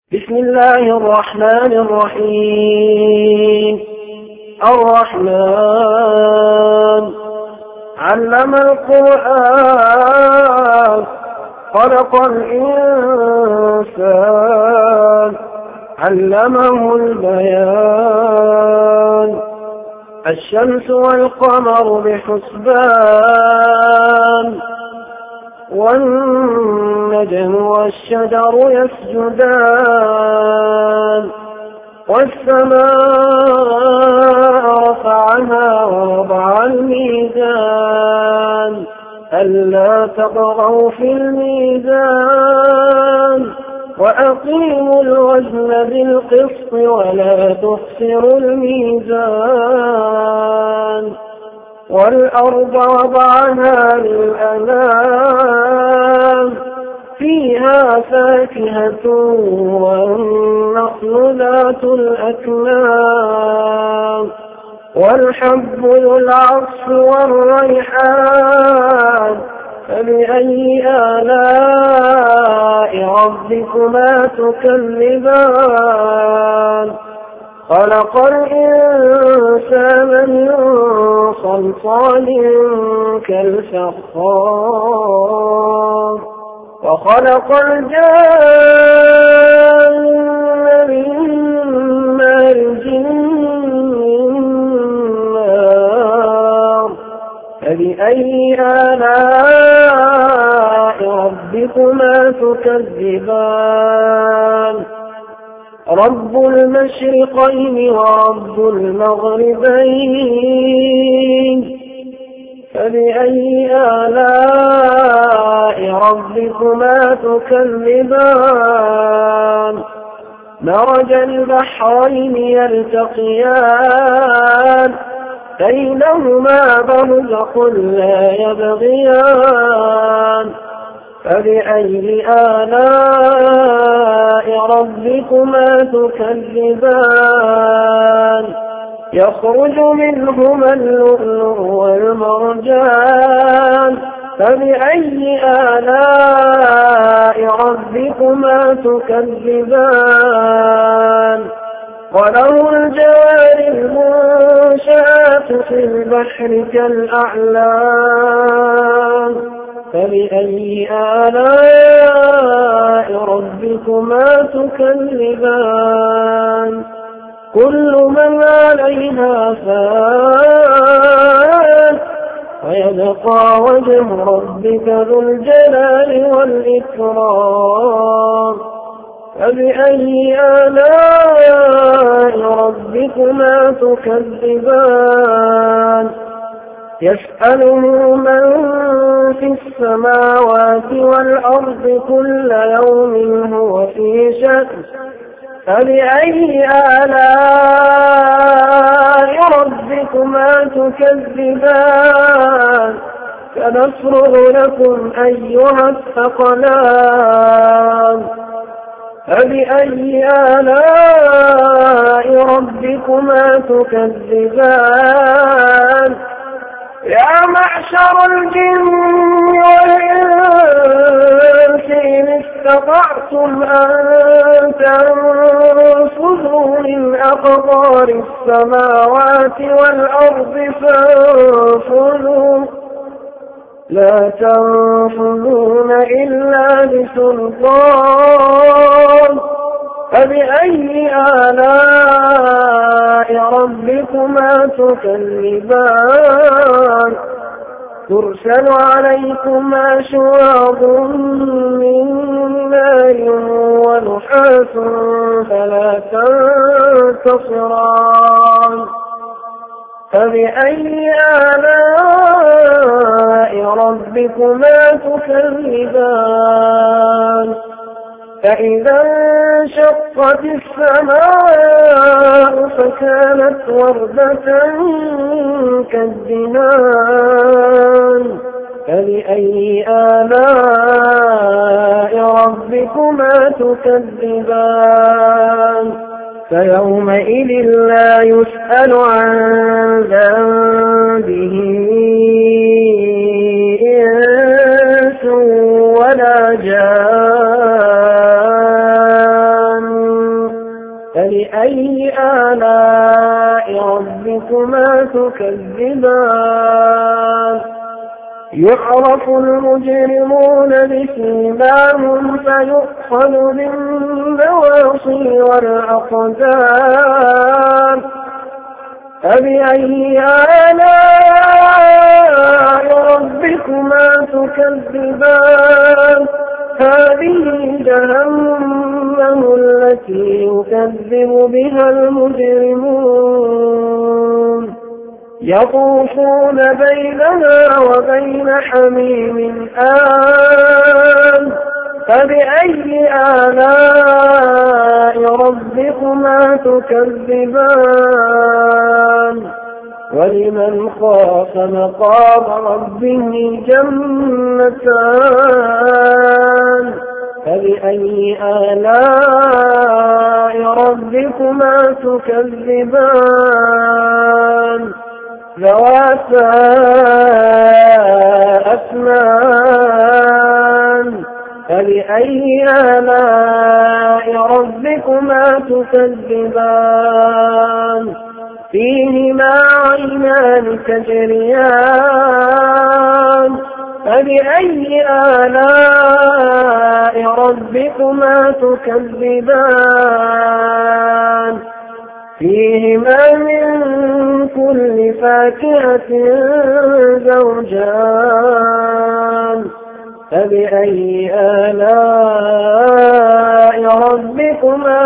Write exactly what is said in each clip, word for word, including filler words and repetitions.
بسم الله الرحمن الرحيم. الرحمن علم القرآن خلق الإنسان علمه البيان الشمس والقمر بحسبان والنجم والشجر يسجدان والسماء رفعها ووضع الميزان ألا تطغوا في الميزان وأقيموا الوزن بالقسط ولا تخسروا الميزان والأرض وضعها للأنام فيها فاكهة والنخل ذات الأكمام والحب ذو العصف والريحان فبأي آلاء ربكما تكذبان خلق الإنسان من صلصال كالفخار وخلق الجان من مارج من نار فبأي آلاء ربكما تكذبان رب المشرقين ورب المغربين فبأي آلاء ربكما تكذبان مرج البحرين يلتقيان بينهما برزخ لا يبغيان فبأي آلاء ربكما تكذبان يخرج منهما اللؤلؤ والمرجان فبأي آلاء ربكما تكذبان وله الجوار المنشآت في البحر كالأعلام فبأي آلاء ربكما تكذبان كل من عليها فان ويبقى وجه ربك ذو الجلال والإكرام فبأي آلاء ربكما تكذبان يسأله من في السماوات والأرض كل يوم هو في شأن فبأي آلاء ربكما تكذبان سنفرغ لكم أيها الثقلان فبأي آلاء ربكما تكذبان يا معشر الجن والإنس إن استطعتم أن تنفذوا من أقطار السماوات والأرض فانفذوا لا تنفذون إلا بسلطان فبأي آلاء ربكما تكذبان ترسل عليكما شواظ من نار ونحاس فلا تنتصران فبأي آلاء ربكما تكذبان فإذا انشقت السماء فكانت وردة كالدهان فبأي آلاء ربكما تكذبان فيومئذ لا يسأل عن ذنبه إنس ولا جان فبأي آلاء ربكما تكذبان يعرف المجرمون بسيماهم فيؤخذ بالنواصي والأقدام فبأي آلاء ربكما تكذبان هذه جهنم التي يكذب بها المجرمون يطوفون بيننا وبين حميم آن فبأي آلاء ربكما تكذبان ولمن خاف مقام ربه جنتان فبأي آلاء ربكما تكذبان ذواتا أفنان فبأي آلاء ربكما تكذبان فيهما عينان تجريان فبأي آلاء ربكما تكذبان فيهما من كل فاكهة زوجان فبأي آلاء ربكما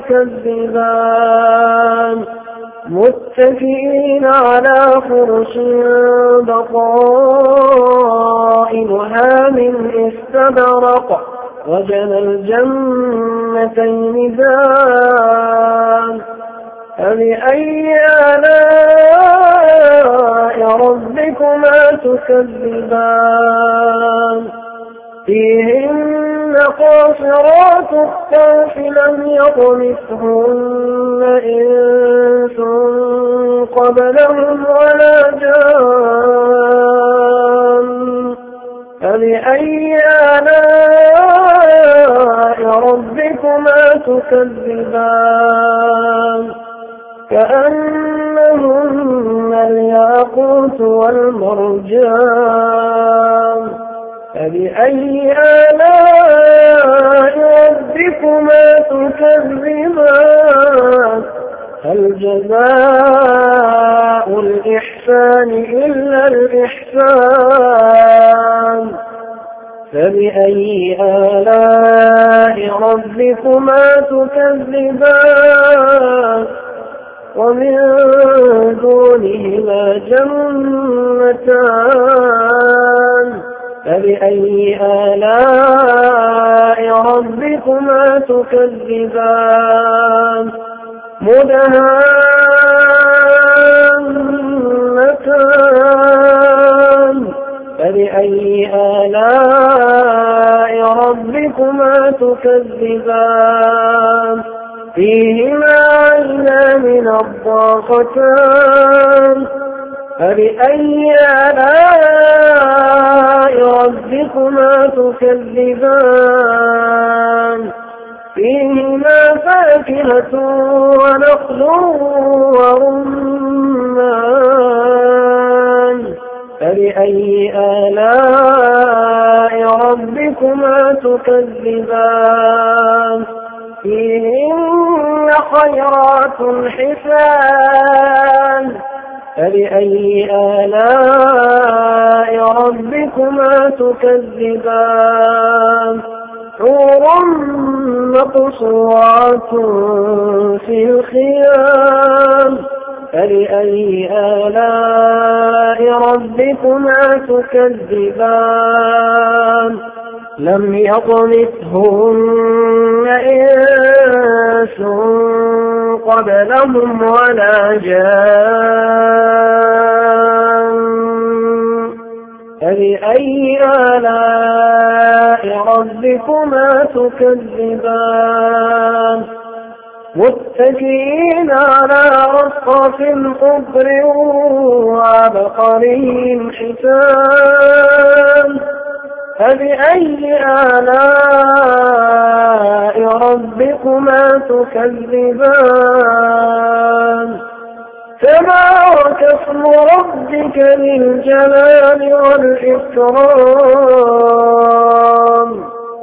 تكذبان متكئين على فرش بطائنها من استبرق وجنى الجنتين دان فبأي آلاء ربكما تكذبان فيهن قاصرات الطرف لم يطمثهن إنس قبلهم ولا جان فبأي آلاء ربكما تكذبان كأنهن الياقوت والمرجان فبأي آلاء ربكما تكذبان هل جزاء الإحسان إلا الإحسان فبأي آلاء ربكما تكذبان ومن دونهما جنتان فبأي آلاء ربكما تكذبان مدهامتان فبأي آلاء ربكما تكذبان فيهما عينان نضاختان فبأي آلاء ربكما تكذبان فيهما فاكهة ونخل ورمان فبأي آلاء ربكما تكذبان فيهن خيرات حسان فبأي آلاء ربكما تكذبان حور مقصورات في الخيام فبأي آلاء ربكما تكذبان لم يطمثهن إنس قبلهم ولا جان فبأي آلاء ربكما تكذبان متكئين على رصف خضر وعبقري حسان فبأي آلاء ربكما تكذبان تبارك اسم ربك ذي الجلال والإكرام